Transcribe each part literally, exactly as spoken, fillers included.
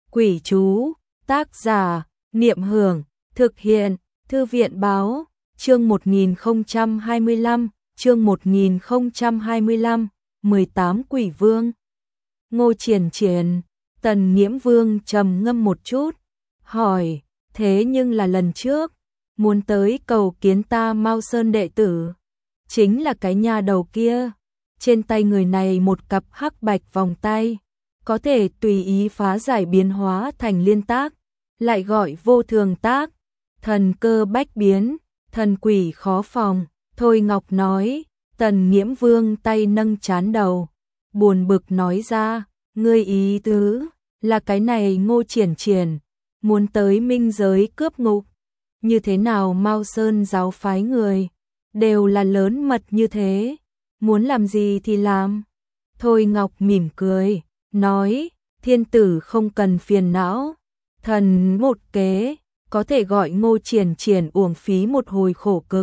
Quỷ chú, tác giả, Niệm Hưởng, thực hiện, Thư viện báo, chương một nghìn không trăm hai mươi lăm, chương một nghìn không trăm hai mươi lăm, mười tám Quỷ Vương. Ngô Triển Triển, Tần Nghiễm Vương trầm ngâm một chút, hỏi, thế nhưng là lần trước, muốn tới cầu kiến ta Mao Sơn đệ tử, chính là cái nhà đầu kia, trên tay người này một cặp hắc bạch vòng tay, có thể tùy ý phá giải biến hóa thành liên tác, lại gọi vô thường tác, thần cơ bách biến, thần quỷ khó phòng. Thôi Ngọc nói, Tần Nghiễm Vương tay nâng trán đầu, buồn bực nói ra, ngươi ý tứ là cái này Ngô Triển Triển muốn tới minh giới cướp ngục, như thế nào Mao Sơn giáo phái người đều là lớn mật như thế, muốn làm gì thì làm. Thôi Ngọc mỉm cười, nói, thiên tử không cần phiền não, thần một kế, có thể gọi Ngô Triển Triển uổng phí một hồi khổ cực.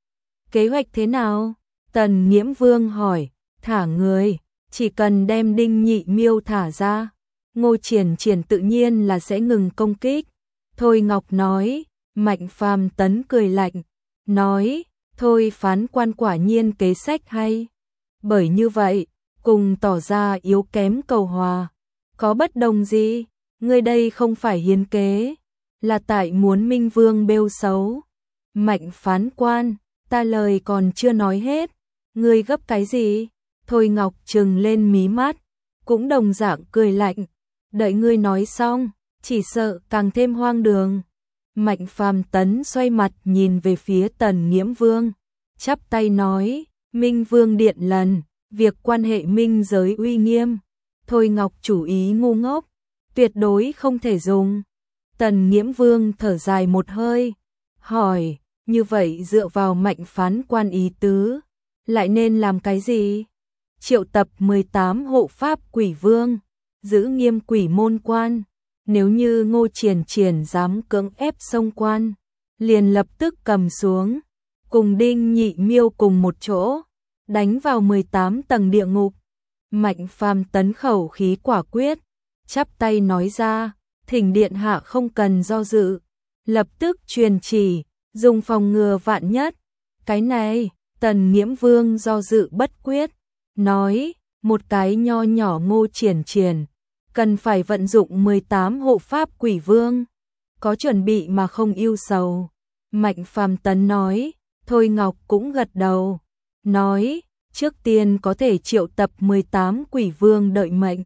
Kế hoạch thế nào? Tần Nghiễm Vương hỏi, thả người, chỉ cần đem Đinh Nhị Miêu thả ra, Ngô Triển Triển tự nhiên là sẽ ngừng công kích. Thôi Ngọc nói, Mạnh Phàm Tấn cười lạnh, nói, thôi phán quan quả nhiên kế sách hay. Bởi như vậy, cùng tỏ ra yếu kém cầu hòa, có bất đồng gì? Ngươi đây không phải hiến kế, là tại muốn Minh Vương bêu xấu. Mạnh phán quan, ta lời còn chưa nói hết, ngươi gấp cái gì? Thôi Ngọc trừng lên mí mắt, cũng đồng dạng cười lạnh, đợi ngươi nói xong, chỉ sợ càng thêm hoang đường. Mạnh Phàm Tấn xoay mặt nhìn về phía Tần Nghiễm Vương, chắp tay nói, Minh Vương điện lần, việc quan hệ minh giới uy nghiêm, Thôi Ngọc chủ ý ngu ngốc, tuyệt đối không thể dùng. Tần Nghiễm Vương thở dài một hơi, hỏi, như vậy dựa vào Mạnh phán quan ý tứ, lại nên làm cái gì? Triệu tập mười tám hộ pháp quỷ vương, giữ nghiêm quỷ môn quan, nếu như Ngô Triển Triển dám cưỡng ép xông quan, liền lập tức cầm xuống, cùng Đinh Nhị Miêu cùng một chỗ, đánh vào mười tám tầng địa ngục. Mạnh Phàm Tấn khẩu khí quả quyết, chắp tay nói ra, thỉnh điện hạ không cần do dự, lập tức truyền chỉ, dùng phòng ngừa vạn nhất. Cái này, Tần Nghiễm Vương do dự bất quyết, nói, một cái nho nhỏ Ngô Triển Triển, cần phải vận dụng mười tám hộ pháp quỷ vương, có chuẩn bị mà không ưu sầu. Mạnh Phàm Tấn nói, Thôi Ngọc cũng gật đầu, nói, trước tiên có thể triệu tập mười tám quỷ vương đợi mệnh.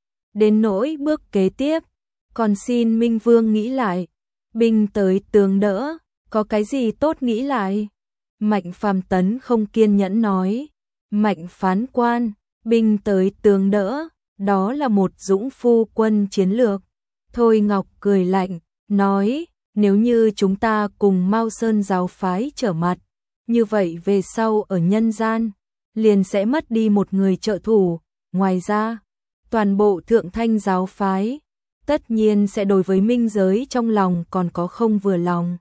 Đến nỗi bước kế tiếp, còn xin Minh Vương nghĩ lại, binh tới tướng đỡ, có cái gì tốt nghĩ lại. Mạnh Phàm Tấn không kiên nhẫn nói, Mạnh phán quan, binh tới tướng đỡ, đó là một dũng phu quân chiến lược. Thôi Ngọc cười lạnh, nói, nếu như chúng ta cùng Mao Sơn giáo phái trở mặt, như vậy về sau ở nhân gian, liền sẽ mất đi một người trợ thủ, ngoài ra, toàn bộ thượng thanh giáo phái, tất nhiên sẽ đối với minh giới trong lòng còn có không vừa lòng.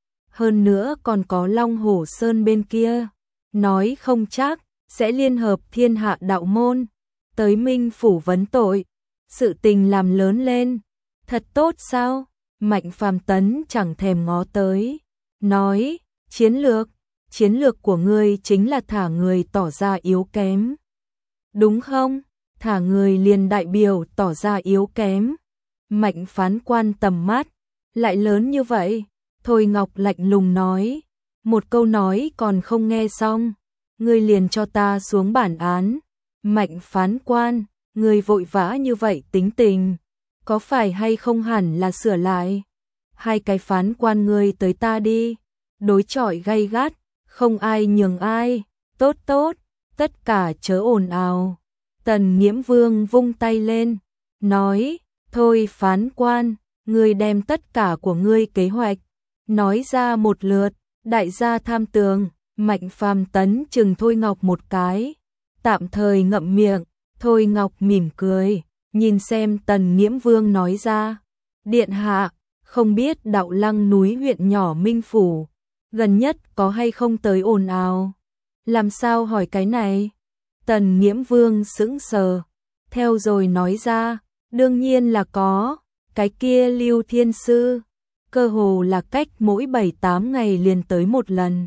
Hơn nữa còn có Long Hổ Sơn bên kia, nói không chắc, sẽ liên hợp thiên hạ đạo môn, tới minh phủ vấn tội, sự tình làm lớn lên, thật tốt sao? Mạnh Phàm Tấn chẳng thèm ngó tới, nói, chiến lược, chiến lược của ngươi chính là thả người tỏ ra yếu kém. Đúng không? Thả người liền đại biểu tỏ ra yếu kém. Mạnh phán quan tầm mắt, lại lớn như vậy. Thôi Ngọc lạnh lùng nói, một câu nói còn không nghe xong, ngươi liền cho ta xuống bản án. Mạnh phán quan, ngươi vội vã như vậy tính tình, có phải hay không hẳn là sửa lại. Hai cái phán quan ngươi tới ta đi, đối chọi gay gắt, không ai nhường ai, tốt tốt, tất cả chớ ồn ào. Tần Nghiễm Vương vung tay lên, nói, thôi phán quan, ngươi đem tất cả của ngươi kế hoạch, nói ra một lượt. Đại gia tham tường, Mạnh Phàm Tấn chừng Thôi Ngọc một cái, tạm thời ngậm miệng. Thôi Ngọc mỉm cười, nhìn xem Tần Nghiễm Vương nói ra, điện hạ, không biết Đạo Lăng núi huyện nhỏ Minh Phủ, gần nhất có hay không tới ồn ào? Làm sao hỏi cái này? Tần Nghiễm Vương sững sờ, theo rồi nói ra, đương nhiên là có, cái kia Lưu Thiên Sư, cơ hồ là cách mỗi bảy tám ngày liền tới một lần.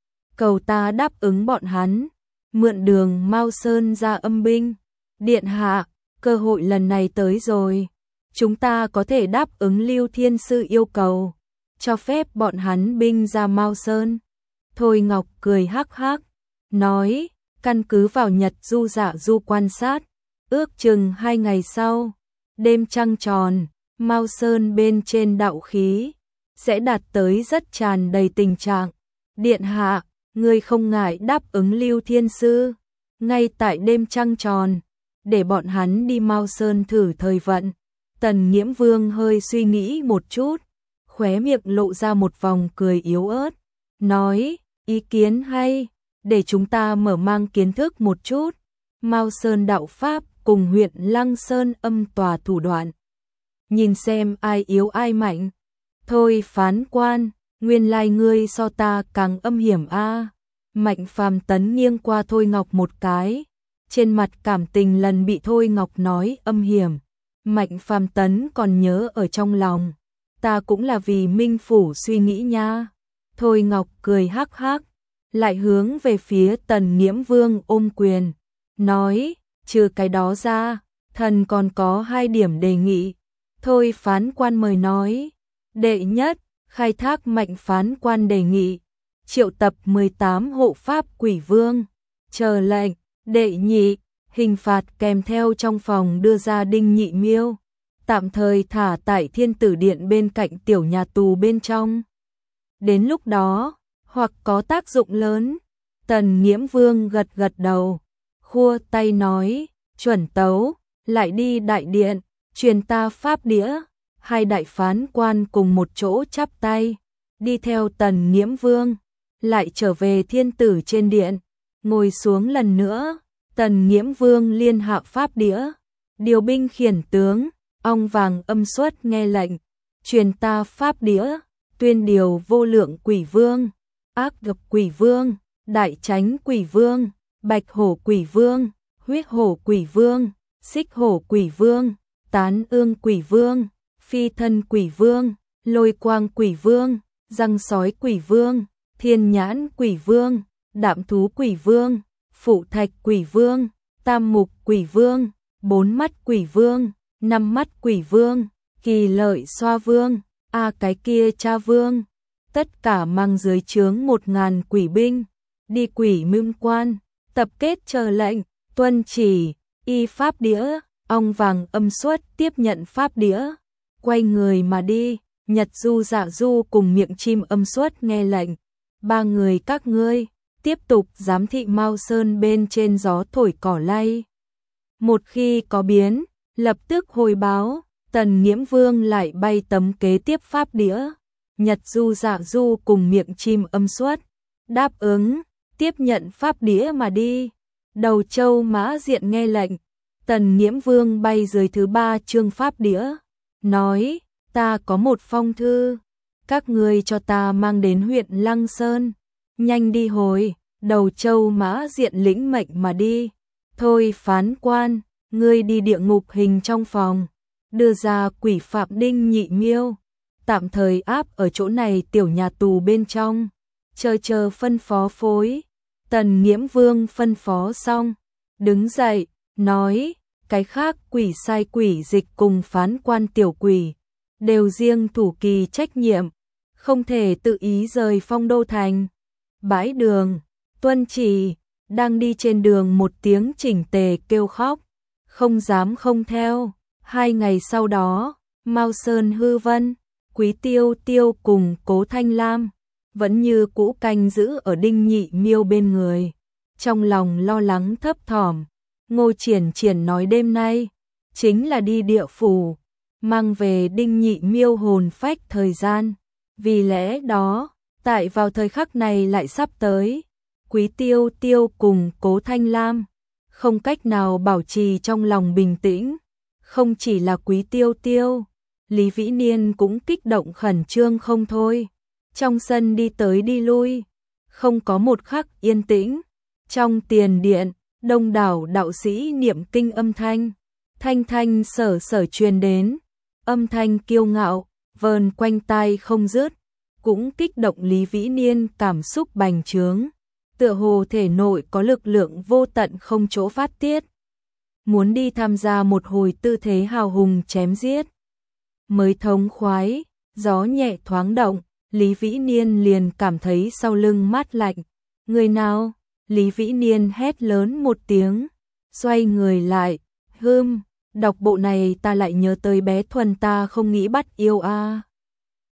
Cầu ta đáp ứng bọn hắn, mượn đường Mao Sơn ra âm binh. Điện hạ, cơ hội lần này tới rồi. Chúng ta có thể đáp ứng Lưu Thiên Sư yêu cầu, cho phép bọn hắn binh ra Mao Sơn. Thôi Ngọc cười hắc hắc, nói, căn cứ vào Nhật Du Dạ Du quan sát, ước chừng hai ngày sau, đêm trăng tròn, Mao Sơn bên trên đạo khí sẽ đạt tới rất tràn đầy tình trạng. Điện hạ, ngươi không ngại đáp ứng Lưu Thiên Sư, ngay tại đêm trăng tròn, để bọn hắn đi Mao Sơn thử thời vận. Tần Nghiễm Vương hơi suy nghĩ một chút, khóe miệng lộ ra một vòng cười yếu ớt, nói, ý kiến hay, để chúng ta mở mang kiến thức một chút. Mao Sơn đạo pháp cùng huyện Lăng Sơn âm tòa thủ đoạn, nhìn xem ai yếu ai mạnh. Thôi phán quan, nguyên lai ngươi so ta càng âm hiểm a. Mạnh Phàm Tấn nghiêng qua Thôi Ngọc một cái, trên mặt cảm tình lần bị Thôi Ngọc nói âm hiểm, Mạnh Phàm Tấn còn nhớ ở trong lòng. Ta cũng là vì Minh Phủ suy nghĩ nha. Thôi Ngọc cười hắc hắc, lại hướng về phía Tần Nghiễm Vương ôm quyền, nói, trừ cái đó ra, thần còn có hai điểm đề nghị. Thôi phán quan mời nói. Đệ nhất, khai thác Mạnh phán quan đề nghị, triệu tập mười tám hộ pháp quỷ vương, chờ lệnh. Đệ nhị, hình phạt kèm theo trong phòng đưa ra Đinh Nhị Miêu, tạm thời thả tại Thiên Tử Điện bên cạnh tiểu nhà tù bên trong. Đến lúc đó, hoặc có tác dụng lớn. Tần Nghiễm Vương gật gật đầu, khua tay nói, chuẩn tấu, lại đi đại điện, truyền ta pháp đĩa. Hai đại phán quan cùng một chỗ chắp tay, đi theo Tần Nghiễm Vương, lại trở về Thiên Tử trên điện, ngồi xuống lần nữa. Tần Nghiễm Vương liên hạ pháp đĩa, điều binh khiển tướng, ong vàng âm xuất nghe lệnh, truyền ta pháp đĩa, tuyên điều vô lượng quỷ vương, ác độc quỷ vương, đại chánh quỷ vương, bạch hổ quỷ vương, huyết hổ quỷ vương, xích hổ quỷ vương, tán ương quỷ vương, phi thân quỷ vương, lôi quang quỷ vương, răng sói quỷ vương, thiên nhãn quỷ vương, đạm thú quỷ vương, phụ thạch quỷ vương, tam mục quỷ vương, bốn mắt quỷ vương, năm mắt quỷ vương, kỳ lợi xoa vương, a cái kia cha vương. Tất cả mang dưới trướng một ngàn quỷ binh, đi quỷ mưu quan, tập kết chờ lệnh, tuân chỉ, y pháp đĩa. Ong vàng âm xuất tiếp nhận pháp đĩa, quay người mà đi. Nhật Du Dạ Du cùng miệng chim âm xuất nghe lệnh, ba người các ngươi tiếp tục giám thị Mao Sơn bên trên gió thổi cỏ lay. Một khi có biến, lập tức hồi báo. Tần Nghiễm Vương lại bay tấm kế tiếp pháp đĩa. Nhật Du Dạ Du cùng miệng chim âm xuất đáp ứng, tiếp nhận pháp đĩa mà đi. Đầu Châu Mã Diện nghe lệnh, Tần Nghiễm Vương bay dưới thứ ba chương pháp đĩa, nói, ta có một phong thư, các ngươi cho ta mang đến huyện Lăng Sơn, nhanh đi hồi. Đầu Châu Mã Diện lĩnh mệnh mà đi. Thôi phán quan, ngươi đi địa ngục hình trong phòng, đưa ra quỷ phạm Đinh Nhị Miêu, tạm thời áp ở chỗ này tiểu nhà tù bên trong, chờ chờ phân phó phối. Tần Nghiễm Vương phân phó xong, đứng dậy, nói, cái khác quỷ sai quỷ dịch cùng phán quan tiểu quỷ, đều riêng thủ kỳ trách nhiệm, không thể tự ý rời Phong Đô Thành. Bãi đường, tuân chỉ, đang đi trên đường một tiếng chỉnh tề kêu khóc, không dám không theo. Hai ngày sau đó, Mao Sơn Hư Vân, Quý Tiêu Tiêu cùng Cố Thanh Lam vẫn như cũ canh giữ ở Đinh Nhị Miêu bên người, trong lòng lo lắng thấp thỏm. Ngô Triển Triển nói đêm nay chính là đi địa phủ, mang về Đinh Nhị Miêu hồn phách thời gian. Vì lẽ đó, tại vào thời khắc này lại sắp tới, Quý Tiêu Tiêu cùng Cố Thanh Lam không cách nào bảo trì trong lòng bình tĩnh. Không chỉ là Quý Tiêu Tiêu, Lý Vĩ Niên cũng kích động khẩn trương không thôi. Trong sân đi tới đi lui, không có một khắc yên tĩnh. Trong tiền điện, đông đảo đạo sĩ niệm kinh âm thanh, thanh thanh sở sở truyền đến. âm thanh kiêu ngạo, vờn quanh tai không dứt, cũng kích động Lý Vĩ Niên cảm xúc bành trướng, tựa hồ thể nội có lực lượng vô tận không chỗ phát tiết. Muốn đi tham gia một hồi tư thế hào hùng chém giết. Mới thống khoái, gió nhẹ thoáng động, Lý Vĩ Niên liền cảm thấy sau lưng mát lạnh. Người nào? Lý Vĩ Niên hét lớn một tiếng, xoay người lại, hưm, đọc bộ này ta lại nhớ tới bé Thuần ta không nghĩ bắt yêu a. À.